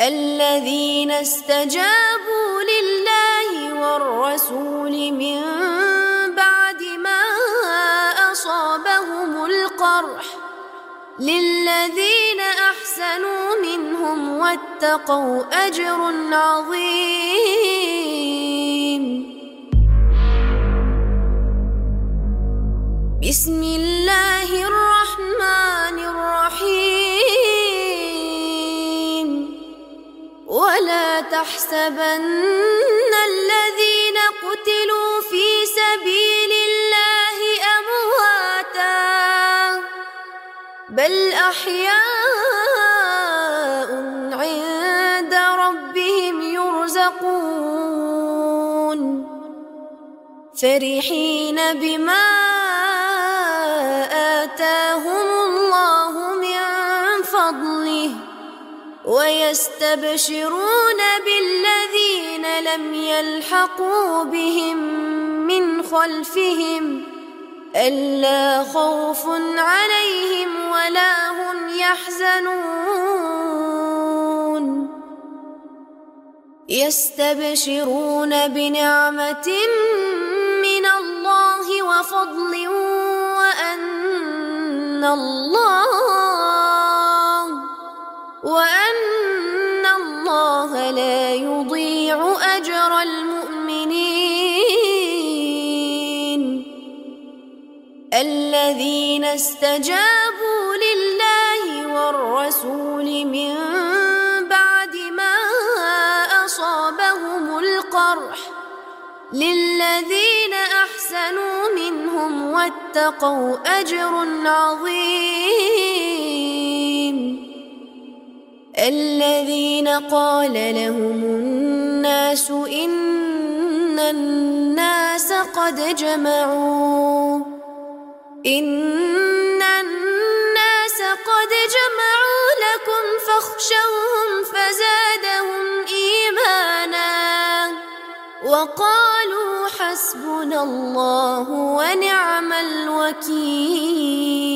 الذين استجابوا لله والرسول من بعد ما أصابهم القرح للذين أحسنوا منهم واتقوا أجر عظيم. بسم الله الرحمن الرحيم. ولا تحسبن الذين قتلوا في سبيل الله أمواتا بل أحياء عند ربهم يرزقون فرحين بما آتاهم الله من فضله ويستبشرون بالذين لم يلحقوا بهم من خلفهم ألا خوف عليهم ولا هم يحزنون يستبشرون بنعمة من الله وفضل وأن الله لا يضيع أجر المؤمنين. الذين استجابوا لله والرسول من بعد ما أصابهم القرح للذين أحسنوا منهم واتقوا أجر عظيم. الذين قال لهم الناس إن الناس قد جمعوا لكم فاخشوهم فزادهم إيمانا وقالوا حسبنا الله ونعم الوكيل.